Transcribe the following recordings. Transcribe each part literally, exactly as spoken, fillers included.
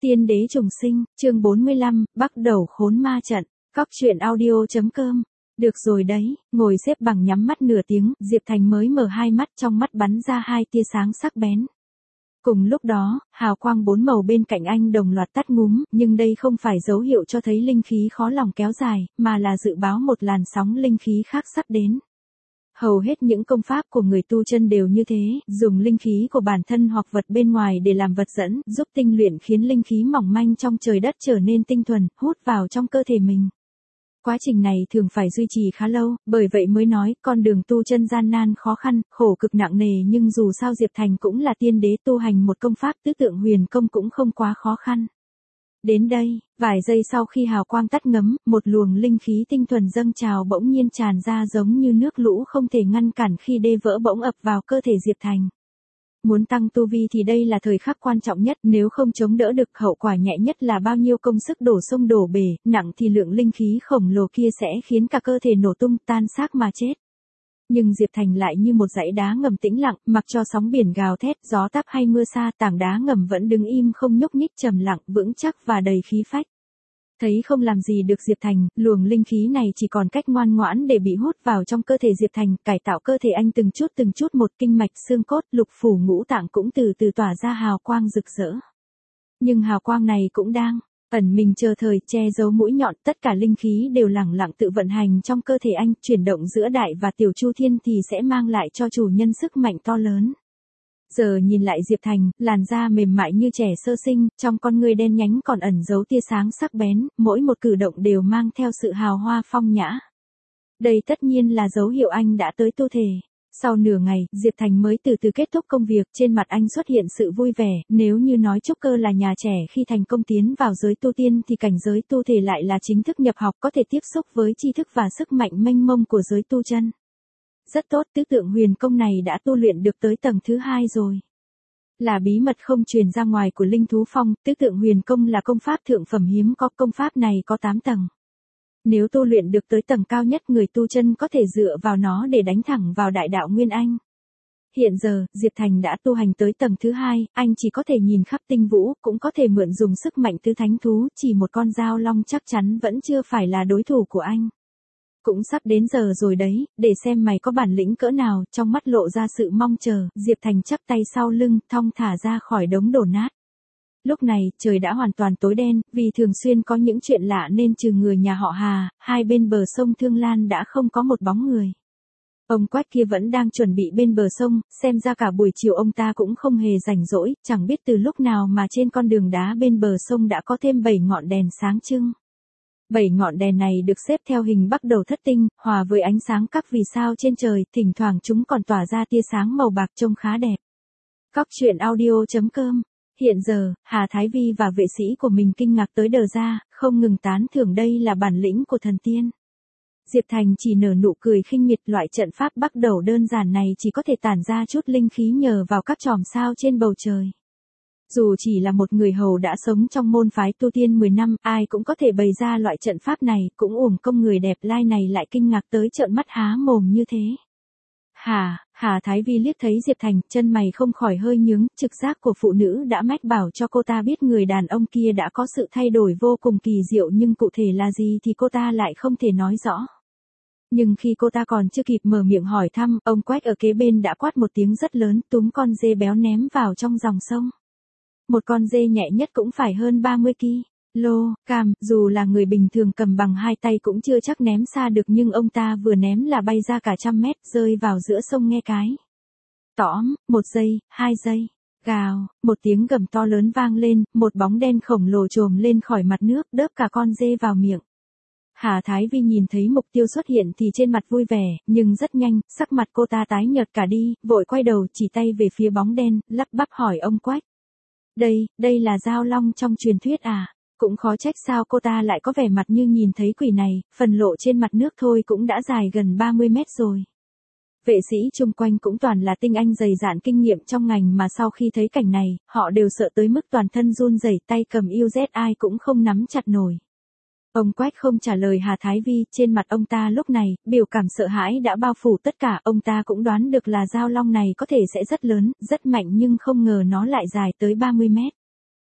Tiên đế trùng sinh, chương bốn mươi lăm, bắt đầu khốn ma trận, cóc truyện audio.com. Được rồi đấy, ngồi xếp bằng nhắm mắt nửa tiếng, Diệp Thành mới mở hai mắt, trong mắt bắn ra hai tia sáng sắc bén. Cùng lúc đó, hào quang bốn màu bên cạnh anh đồng loạt tắt ngúm, nhưng đây không phải dấu hiệu cho thấy linh khí khó lòng kéo dài, mà là dự báo một làn sóng linh khí khác sắp đến. Hầu hết những công pháp của người tu chân đều như thế, dùng linh khí của bản thân hoặc vật bên ngoài để làm vật dẫn, giúp tinh luyện khiến linh khí mỏng manh trong trời đất trở nên tinh thuần, hút vào trong cơ thể mình. Quá trình này thường phải duy trì khá lâu, bởi vậy mới nói, con đường tu chân gian nan khó khăn, khổ cực nặng nề, nhưng dù sao Diệp Thành cũng là tiên đế, tu hành một công pháp tứ tượng huyền công cũng không quá khó khăn. Đến đây, vài giây sau khi hào quang tắt ngấm, một luồng linh khí tinh thuần dâng trào bỗng nhiên tràn ra giống như nước lũ không thể ngăn cản khi đê vỡ bỗng ập vào cơ thể Diệp Thành. Muốn tăng tu vi thì đây là thời khắc quan trọng nhất, nếu không chống đỡ được hậu quả nhẹ nhất là bao nhiêu công sức đổ sông đổ bể, nặng thì lượng linh khí khổng lồ kia sẽ khiến cả cơ thể nổ tung tan xác mà chết. Nhưng Diệp Thành lại như một dãy đá ngầm tĩnh lặng, mặc cho sóng biển gào thét, gió táp hay mưa sa, tảng đá ngầm vẫn đứng im không nhúc nhích, trầm lặng, vững chắc và đầy khí phách. Thấy không làm gì được Diệp Thành, luồng linh khí này chỉ còn cách ngoan ngoãn để bị hút vào trong cơ thể Diệp Thành, cải tạo cơ thể anh từng chút từng chút một, kinh mạch, xương cốt, lục phủ ngũ tạng cũng từ từ tỏa ra hào quang rực rỡ. Nhưng hào quang này cũng đang ẩn mình chờ thời, che giấu mũi nhọn, tất cả linh khí đều lẳng lặng tự vận hành trong cơ thể anh, chuyển động giữa đại và tiểu chu thiên thì sẽ mang lại cho chủ nhân sức mạnh to lớn. Giờ nhìn lại Diệp Thành, làn da mềm mại như trẻ sơ sinh, trong con ngươi đen nhánh còn ẩn giấu tia sáng sắc bén, mỗi một cử động đều mang theo sự hào hoa phong nhã. Đây tất nhiên là dấu hiệu anh đã tới tu thể. Sau nửa ngày, Diệp Thành mới từ từ kết thúc công việc, trên mặt anh xuất hiện sự vui vẻ, nếu như nói trúc cơ là nhà trẻ khi thành công tiến vào giới tu tiên thì cảnh giới tu thể lại là chính thức nhập học, có thể tiếp xúc với tri thức và sức mạnh mênh mông của giới tu chân. Rất tốt, tứ tượng huyền công này đã tu luyện được tới tầng thứ hai rồi. Là bí mật không truyền ra ngoài của Linh Thú Phong, tứ tượng huyền công là công pháp thượng phẩm hiếm có, công pháp này có tám tầng. Nếu tu luyện được tới tầng cao nhất, người tu chân có thể dựa vào nó để đánh thẳng vào đại đạo Nguyên Anh. Hiện giờ, Diệp Thành đã tu hành tới tầng thứ hai, anh chỉ có thể nhìn khắp tinh vũ, cũng có thể mượn dùng sức mạnh tứ thánh thú, chỉ một con dao long chắc chắn vẫn chưa phải là đối thủ của anh. Cũng sắp đến giờ rồi đấy, để xem mày có bản lĩnh cỡ nào, trong mắt lộ ra sự mong chờ, Diệp Thành chắp tay sau lưng, thong thả ra khỏi đống đổ nát. Lúc này, trời đã hoàn toàn tối đen, vì thường xuyên có những chuyện lạ nên trừ người nhà họ Hà, hai bên bờ sông Thương Lan đã không có một bóng người. Ông Quách kia vẫn đang chuẩn bị bên bờ sông, xem ra cả buổi chiều ông ta cũng không hề rảnh rỗi, chẳng biết từ lúc nào mà trên con đường đá bên bờ sông đã có thêm bảy ngọn đèn sáng trưng. Bảy ngọn đèn này được xếp theo hình bắt đầu thất tinh, hòa với ánh sáng các vì sao trên trời, thỉnh thoảng chúng còn tỏa ra tia sáng màu bạc trông khá đẹp. Cóc truyện audio.com. Hiện giờ, Hà Thái Vi và vệ sĩ của mình kinh ngạc tới đờ ra, không ngừng tán thưởng đây là bản lĩnh của thần tiên. Diệp Thành chỉ nở nụ cười khinh miệt, loại trận pháp bắt đầu đơn giản này chỉ có thể tản ra chút linh khí nhờ vào các chòm sao trên bầu trời. Dù chỉ là một người hầu đã sống trong môn phái tu tiên mười năm, ai cũng có thể bày ra loại trận pháp này, cũng uổng công người đẹp lai này lại kinh ngạc tới trợn mắt há mồm như thế. Hà, Hà Thái Vi liếc thấy Diệp Thành, chân mày không khỏi hơi nhướng, trực giác của phụ nữ đã mách bảo cho cô ta biết người đàn ông kia đã có sự thay đổi vô cùng kỳ diệu, nhưng cụ thể là gì thì cô ta lại không thể nói rõ. Nhưng khi cô ta còn chưa kịp mở miệng hỏi thăm, ông Quách ở kế bên đã quát một tiếng rất lớn, túm con dê béo ném vào trong dòng sông. Một con dê nhẹ nhất cũng phải hơn ba mươi ki-lô-gam, dù là người bình thường cầm bằng hai tay cũng chưa chắc ném xa được, nhưng ông ta vừa ném là bay ra cả trăm mét, rơi vào giữa sông nghe cái. Tõm, một giây, hai giây, gào, một tiếng gầm to lớn vang lên, một bóng đen khổng lồ trồm lên khỏi mặt nước, đớp cả con dê vào miệng. Hà Thái Vi nhìn thấy mục tiêu xuất hiện thì trên mặt vui vẻ, nhưng rất nhanh, sắc mặt cô ta tái nhợt cả đi, vội quay đầu chỉ tay về phía bóng đen, lắp bắp hỏi ông Quách. Đây, đây là dao long trong truyền thuyết à? Cũng khó trách sao cô ta lại có vẻ mặt như nhìn thấy quỷ này, phần lộ trên mặt nước thôi cũng đã dài gần ba mươi mét rồi. Vệ sĩ chung quanh cũng toàn là tinh anh dày dạn kinh nghiệm trong ngành, mà sau khi thấy cảnh này, họ đều sợ tới mức toàn thân run rẩy, tay cầm u dét ai cũng không nắm chặt nổi. Ông Quách không trả lời Hà Thái Vi, trên mặt ông ta lúc này, biểu cảm sợ hãi đã bao phủ tất cả, ông ta cũng đoán được là dao long này có thể sẽ rất lớn, rất mạnh, nhưng không ngờ nó lại dài tới ba mươi mét.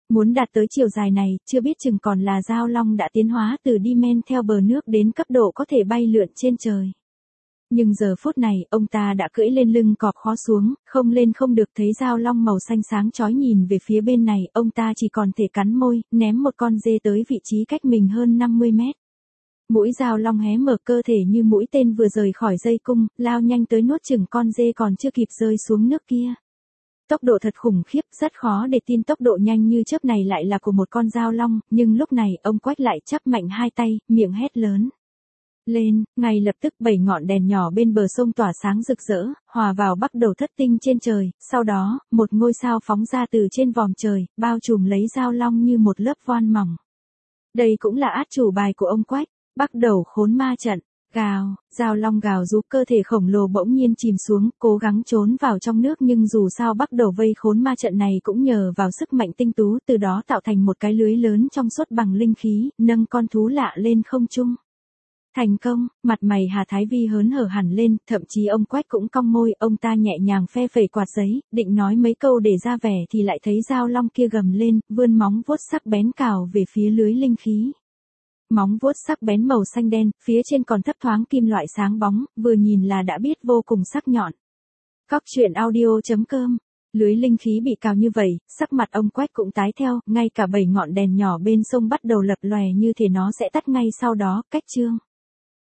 Muốn đạt tới chiều dài này, chưa biết chừng còn là Dao Long đã tiến hóa từ đi men theo bờ nước đến cấp độ có thể bay lượn trên trời. Nhưng giờ phút này, ông ta đã cưỡi lên lưng cọp khó xuống, không lên không được, thấy Dao Long màu xanh sáng chói nhìn về phía bên này, ông ta chỉ còn thể cắn môi, ném một con dê tới vị trí cách mình hơn năm mươi mét. Mũi Dao Long hé mở, cơ thể như mũi tên vừa rời khỏi dây cung, lao nhanh tới nuốt chửng con dê còn chưa kịp rơi xuống nước kia. Tốc độ thật khủng khiếp, rất khó để tin tốc độ nhanh như chớp này lại là của một con Dao Long, nhưng lúc này ông Quách lại chắp mạnh hai tay, miệng hét lớn lên, ngay lập tức bảy ngọn đèn nhỏ bên bờ sông tỏa sáng rực rỡ, hòa vào bắt đầu thất tinh trên trời, sau đó, một ngôi sao phóng ra từ trên vòm trời, bao trùm lấy Dao Long như một lớp voan mỏng. Đây cũng là át chủ bài của ông Quách, bắt đầu khốn ma trận. Gào, Dao Long gào rú, cơ thể khổng lồ bỗng nhiên chìm xuống, cố gắng trốn vào trong nước, nhưng dù sao bắt đầu vây khốn ma trận này cũng nhờ vào sức mạnh tinh tú, từ đó tạo thành một cái lưới lớn trong suốt bằng linh khí, nâng con thú lạ lên không trung. Thành công, mặt mày Hà Thái Vi hớn hở hẳn lên, thậm chí ông Quách cũng cong môi, ông ta nhẹ nhàng phe phẩy quạt giấy, định nói mấy câu để ra vẻ thì lại thấy Dao Long kia gầm lên, vươn móng vuốt sắc bén cào về phía lưới linh khí. Móng vuốt sắc bén màu xanh đen, phía trên còn thấp thoáng kim loại sáng bóng, vừa nhìn là đã biết vô cùng sắc nhọn. Cóc truyện audio chấm com. Lưới linh khí bị cào như vậy, sắc mặt ông Quách cũng tái theo, ngay cả bảy ngọn đèn nhỏ bên sông bắt đầu lập lòe như thể nó sẽ tắt ngay sau đó, cách chương.